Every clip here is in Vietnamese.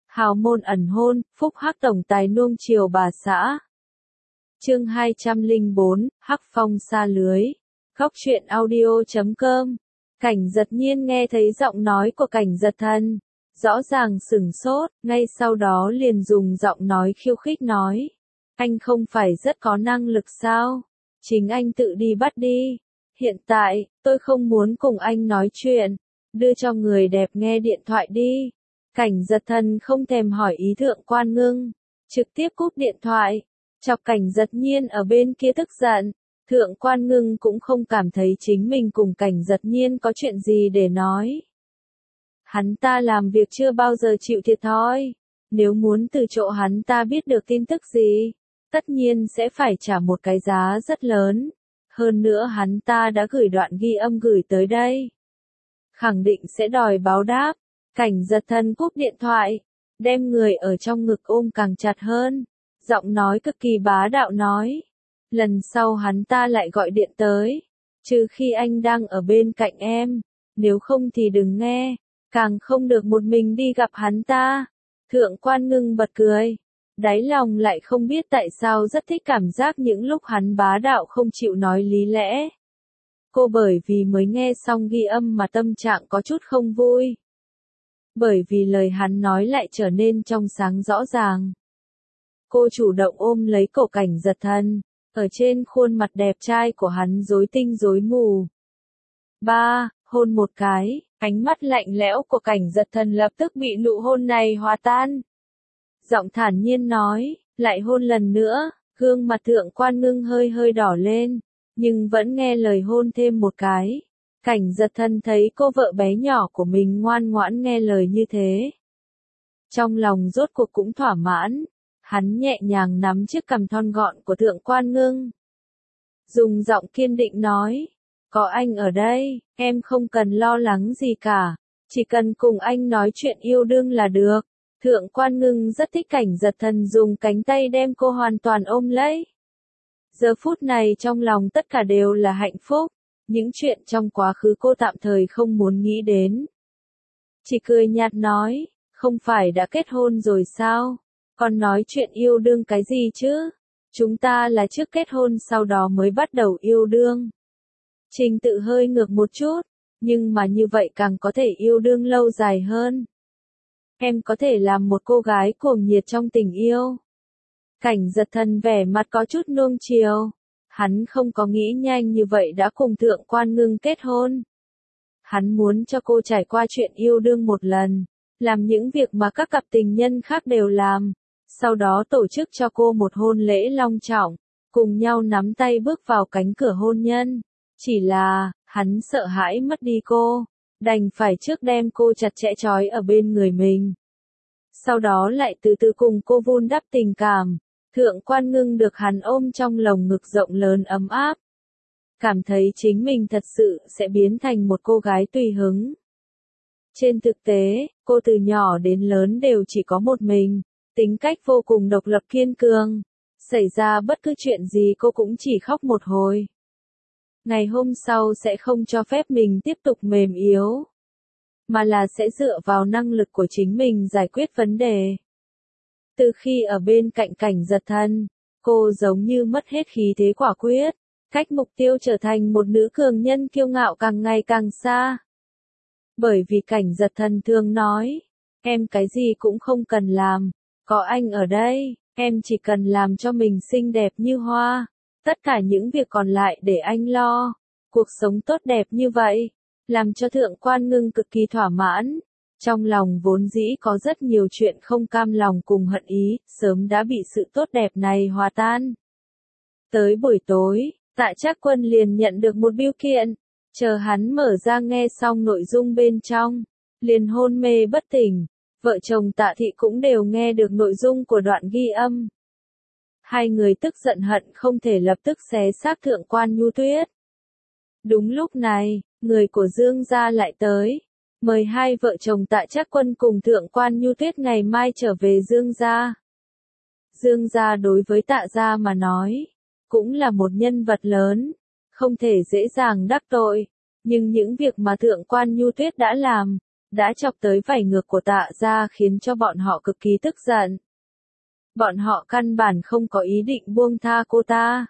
Hào môn ẩn hôn, phúc hắc tổng tài nuông chiều bà xã. Chương 204, Hắc phong xa lưới. Góc truyện audio.com. Cảnh Giật Nhiên nghe thấy giọng nói của Cảnh Giật Thần, rõ ràng sửng sốt, ngay sau đó liền dùng giọng nói khiêu khích nói: "Anh không phải rất có năng lực sao? Chính anh tự đi bắt đi. Hiện tại, tôi không muốn cùng anh nói chuyện, đưa cho người đẹp nghe điện thoại đi." Cảnh Giật Thần không thèm hỏi ý Thượng Quan Ngưng, trực tiếp cúp điện thoại, chọc Cảnh Giật Nhiên ở bên kia tức giận. Thượng Quan Ngưng cũng không cảm thấy chính mình cùng Cảnh Giật Nhiên có chuyện gì để nói. Hắn ta làm việc chưa bao giờ chịu thiệt thòi, nếu muốn từ chỗ hắn ta biết được tin tức gì, tất nhiên sẽ phải trả một cái giá rất lớn. Hơn nữa hắn ta đã gửi đoạn ghi âm gửi tới đây, khẳng định sẽ đòi báo đáp. Cảnh Giật Thần cúp điện thoại, đem người ở trong ngực ôm càng chặt hơn, giọng nói cực kỳ bá đạo nói: "Lần sau hắn ta lại gọi điện tới, trừ khi anh đang ở bên cạnh em, nếu không thì đừng nghe, càng không được một mình đi gặp hắn ta." Thượng Quan Ngưng bật cười, đáy lòng lại không biết tại sao rất thích cảm giác những lúc hắn bá đạo không chịu nói lý lẽ. Cô bởi vì mới nghe xong ghi âm mà tâm trạng có chút không vui. Bởi vì lời hắn nói lại trở nên trong sáng rõ ràng. Cô chủ động ôm lấy cổ Cảnh Giật Thần, ở trên khuôn mặt đẹp trai của hắn rối tinh rối mù. Hôn một cái, ánh mắt lạnh lẽo của Cảnh Giật Thần lập tức bị nụ hôn này hòa tan. Giọng thản nhiên nói: "Lại hôn lần nữa." Gương mặt Thượng Quan Ngưng hơi hơi đỏ lên, nhưng vẫn nghe lời hôn thêm một cái. Cảnh Giật Thần thấy cô vợ bé nhỏ của mình ngoan ngoãn nghe lời như thế, trong lòng rốt cuộc cũng thỏa mãn. Hắn nhẹ nhàng nắm chiếc cằm thon gọn của Thượng Quan Ngưng, dùng giọng kiên định nói: "Có anh ở đây, em không cần lo lắng gì cả, chỉ cần cùng anh nói chuyện yêu đương là được." Thượng Quan Ngưng rất thích Cảnh Giật Thần dùng cánh tay đem cô hoàn toàn ôm lấy. Giờ phút này trong lòng tất cả đều là hạnh phúc, những chuyện trong quá khứ cô tạm thời không muốn nghĩ đến. Chỉ cười nhạt nói: "Không phải đã kết hôn rồi sao? Còn nói chuyện yêu đương cái gì chứ? Chúng ta là trước kết hôn sau đó mới bắt đầu yêu đương." Trình tự hơi ngược một chút, nhưng mà như vậy càng có thể yêu đương lâu dài hơn. Em có thể làm một cô gái cuồng nhiệt trong tình yêu. Cảnh Giật Thần vẻ mặt có chút nuông chiều. Hắn không có nghĩ nhanh như vậy đã cùng Thượng Quan Ngưng kết hôn. Hắn muốn cho cô trải qua chuyện yêu đương một lần, làm những việc mà các cặp tình nhân khác đều làm, sau đó tổ chức cho cô một hôn lễ long trọng, cùng nhau nắm tay bước vào cánh cửa hôn nhân. Chỉ là, hắn sợ hãi mất đi cô, đành phải trước đem cô chặt chẽ trói ở bên người mình. Sau đó lại từ từ cùng cô vun đắp tình cảm. Thượng Quan Ngưng được hắn ôm trong lồng ngực rộng lớn ấm áp, cảm thấy chính mình thật sự sẽ biến thành một cô gái tùy hứng. Trên thực tế, cô từ nhỏ đến lớn đều chỉ có một mình, tính cách vô cùng độc lập kiên cường, xảy ra bất cứ chuyện gì cô cũng chỉ khóc một hồi. Ngày hôm sau sẽ không cho phép mình tiếp tục mềm yếu, mà là sẽ dựa vào năng lực của chính mình giải quyết vấn đề. Từ khi ở bên cạnh Cảnh Giật Thần, cô giống như mất hết khí thế quả quyết, cách mục tiêu trở thành một nữ cường nhân kiêu ngạo càng ngày càng xa. Bởi vì Cảnh Giật Thần thường nói: "Em cái gì cũng không cần làm, có anh ở đây, em chỉ cần làm cho mình xinh đẹp như hoa, tất cả những việc còn lại để anh lo." Cuộc sống tốt đẹp như vậy, làm cho Thượng Quan Ngưng cực kỳ thỏa mãn. Trong lòng vốn dĩ có rất nhiều chuyện không cam lòng cùng hận ý, sớm đã bị sự tốt đẹp này hòa tan. Tới buổi tối, Tạ Trác Quân liền nhận được một bưu kiện, chờ hắn mở ra nghe xong nội dung bên trong, liền hôn mê bất tỉnh. Vợ chồng Tạ Thị cũng đều nghe được nội dung của đoạn ghi âm. Hai người tức giận hận không thể lập tức xé xác Thượng Quan Nhu Tuyết. Đúng lúc này, người của Dương gia lại tới, mời hai vợ chồng Tạ Trác Quân cùng Thượng Quan Nhu Tuyết ngày mai trở về Dương gia. Dương gia đối với Tạ gia mà nói, cũng là một nhân vật lớn, không thể dễ dàng đắc tội, nhưng những việc mà Thượng Quan Nhu Tuyết đã làm, đã chọc tới vảy ngược của Tạ gia khiến cho bọn họ cực kỳ tức giận. Bọn họ căn bản không có ý định buông tha cô ta.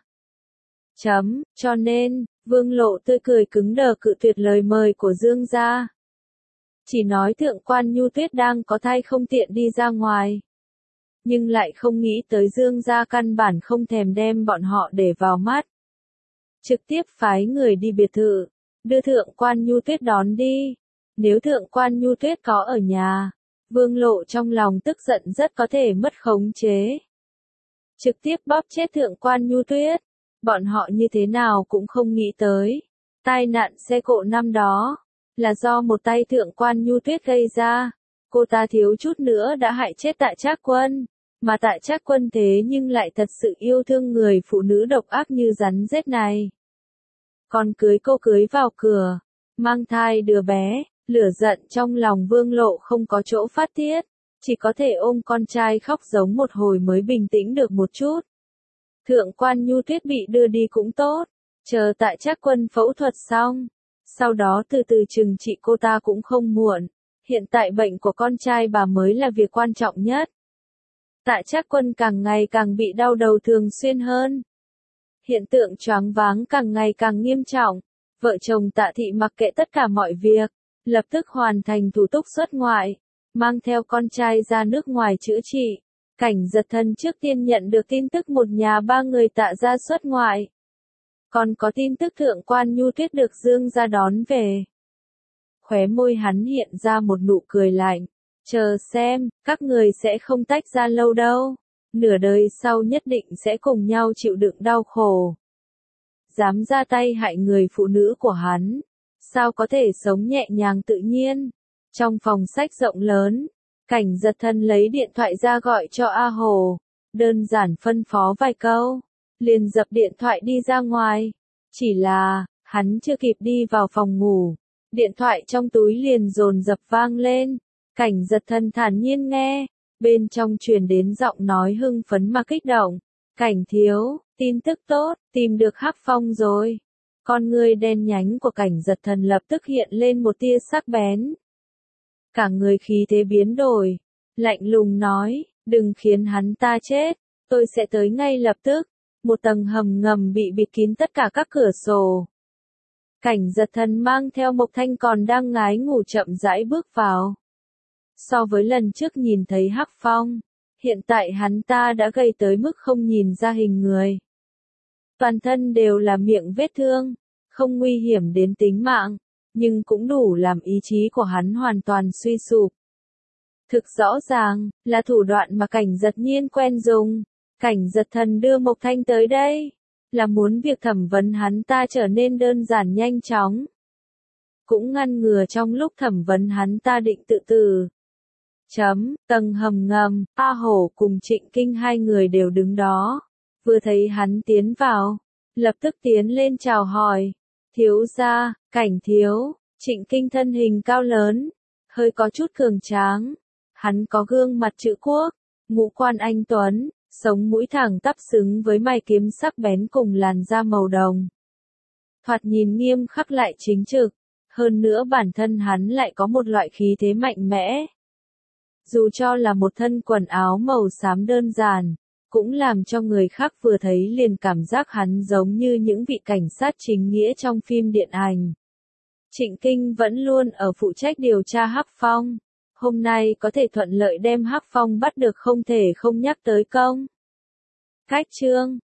Cho nên, Vương Lộ tươi cười cứng đờ cự tuyệt lời mời của Dương gia. Chỉ nói thượng quan Nhu Tuyết đang có thai không tiện đi ra ngoài. Nhưng lại không nghĩ tới Dương gia căn bản không thèm đem bọn họ để vào mắt. Trực tiếp phái người đi biệt thự, đưa thượng quan Nhu Tuyết đón đi. Nếu thượng quan Nhu Tuyết có ở nhà, Vương Lộ trong lòng tức giận rất có thể mất khống chế. Trực tiếp bóp chết thượng quan Nhu Tuyết. Bọn họ như thế nào cũng không nghĩ tới. Tai nạn xe cộ năm đó, là do một tay thượng quan Nhu Tuyết gây ra. Cô ta thiếu chút nữa đã hại chết Tạ Trác Quân. Mà Tạ Trác Quân thế nhưng lại thật sự yêu thương người phụ nữ độc ác như rắn rết này. Còn cưới cô cưới vào cửa, mang thai đứa bé, lửa giận trong lòng Vương Lộ không có chỗ phát tiết. Chỉ có thể ôm con trai khóc giống một hồi mới bình tĩnh được một chút. Thượng quan Nhu Tuyết bị đưa đi cũng tốt, chờ Tạ Trác Quân phẫu thuật xong, sau đó từ từ trừng trị cô ta cũng không muộn. Hiện tại bệnh của con trai bà mới là việc quan trọng nhất. Tạ Trác Quân càng ngày càng bị đau đầu thường xuyên hơn. Hiện tượng choáng váng càng ngày càng nghiêm trọng. Vợ chồng Tạ Thị mặc kệ tất cả mọi việc, lập tức hoàn thành thủ tục xuất ngoại, mang theo con trai ra nước ngoài chữa trị. Cảnh Giật Thần trước tiên nhận được tin tức một nhà ba người Tạ gia xuất ngoại. Còn có tin tức thượng quan Nhu Tuyết được Dương gia đón về. Khóe môi hắn hiện ra một nụ cười lạnh. Chờ xem, các người sẽ không tách ra lâu đâu. Nửa đời sau nhất định sẽ cùng nhau chịu đựng đau khổ. Dám ra tay hại người phụ nữ của hắn. Sao có thể sống nhẹ nhàng tự nhiên. Trong phòng sách rộng lớn, Cảnh Giật Thần lấy điện thoại ra gọi cho A Hồ. Đơn giản phân phó vài câu, liền dập điện thoại đi ra ngoài. Chỉ là, hắn chưa kịp đi vào phòng ngủ. Điện thoại trong túi liền dồn dập vang lên. Cảnh Giật Thần thản nhiên nghe, bên trong truyền đến giọng nói hưng phấn mà kích động. Cảnh thiếu, tin tức tốt, tìm được Hắc Phong rồi. Con ngươi đen nhánh của Cảnh Giật Thần lập tức hiện lên một tia sắc bén. Cả người khí thế biến đổi, lạnh lùng nói, đừng khiến hắn ta chết, tôi sẽ tới ngay lập tức. Một tầng hầm ngầm bị bịt kín tất cả các cửa sổ. Cảnh Giật Thần mang theo Mộc Thanh còn đang ngái ngủ chậm rãi bước vào. So với lần trước nhìn thấy Hắc Phong, hiện tại hắn ta đã gầy tới mức không nhìn ra hình người. Toàn thân đều là miệng vết thương, không nguy hiểm đến tính mạng, nhưng cũng đủ làm ý chí của hắn hoàn toàn suy sụp. Thực rõ ràng, là thủ đoạn mà Cảnh Giật Nhiên quen dùng. Cảnh Giật Thần đưa Mộc Thanh tới đây, là muốn việc thẩm vấn hắn ta trở nên đơn giản nhanh chóng. Cũng ngăn ngừa trong lúc thẩm vấn hắn ta định tự tử. Tầng hầm ngầm, A Hổ cùng Trịnh Kinh hai người đều đứng đó. Vừa thấy hắn tiến vào, lập tức tiến lên chào hỏi. Thiếu gia, Cảnh thiếu. Trịnh Kinh thân hình cao lớn, hơi có chút cường tráng. Hắn có gương mặt chữ quốc, ngũ quan anh tuấn, sống mũi thẳng tắp xứng với mày kiếm sắc bén cùng làn da màu đồng. Thoạt nhìn nghiêm khắc lại chính trực, hơn nữa bản thân hắn lại có một loại khí thế mạnh mẽ. Dù cho là một thân quần áo màu xám đơn giản, cũng làm cho người khác vừa thấy liền cảm giác hắn giống như những vị cảnh sát chính nghĩa trong phim điện ảnh. Trịnh Kinh vẫn luôn ở phụ trách điều tra Hắc Phong. Hôm nay có thể thuận lợi đem Hắc Phong bắt được không thể không nhắc tới công. Cách chương